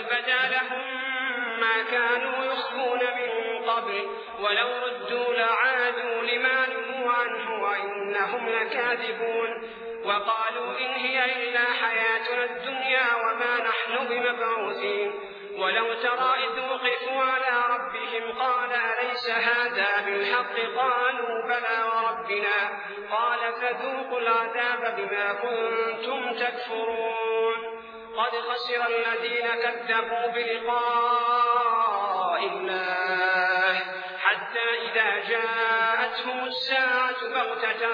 بدا لهم ما كانوا يخفون من قبل ولو ردوا لعادوا لما نهوا عنه وإنهم لكاذبون وقالوا إن هي إلا حياتنا الدنيا وما نحن بمبعوثين ولو ترى إذ وقفوا على ربهم قال أليس هذا بالحق قالوا بلى وربنا قال فذوقوا العذاب بما كنتم تكفرون قد خسر الذين كذبوا بلقاء الله حتى إذا جاءتهم الساعة بغتة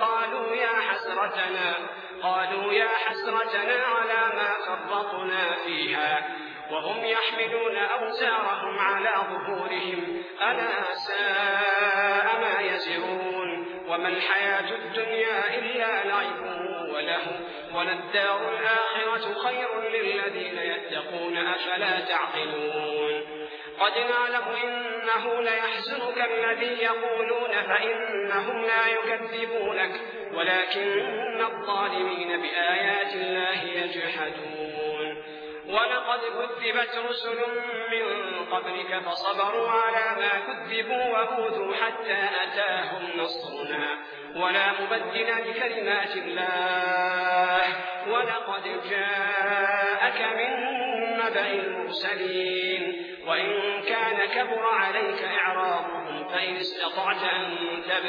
قالوا يا حسرتنا على ما فرطنا فيها وهم يحملون أوزارهم على ظهورهم ألا ساء ما يزرون وما الحياة الدنيا إلا لعب وله وللدار الآخرة خير للذين يتقون أفلا تعقلون قد نعلم إنه ليحزنك الذي يقولون فإنهم لا يكذبونك ولكن الظالمين بآيات الله يجحدون ولقد كذبت رسل من قبلك فصبروا على ما كذبوا وأوذوا حتى أتاهم نصرنا ولا مبدل لكلمات الله ولقد جاءك من نبأ المرسلين وإن كان كبر عليك إعراضهم فإن استطعت أن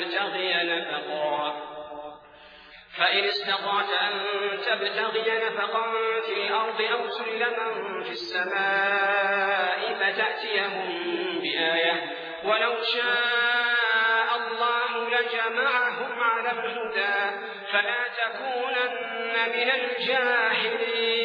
تبتغي نفقا في الأرض أو سلما في السماء فتأتيهم بآية ولو شاء الله لجمعهم على الهدى فلا تكونن من الجاهلين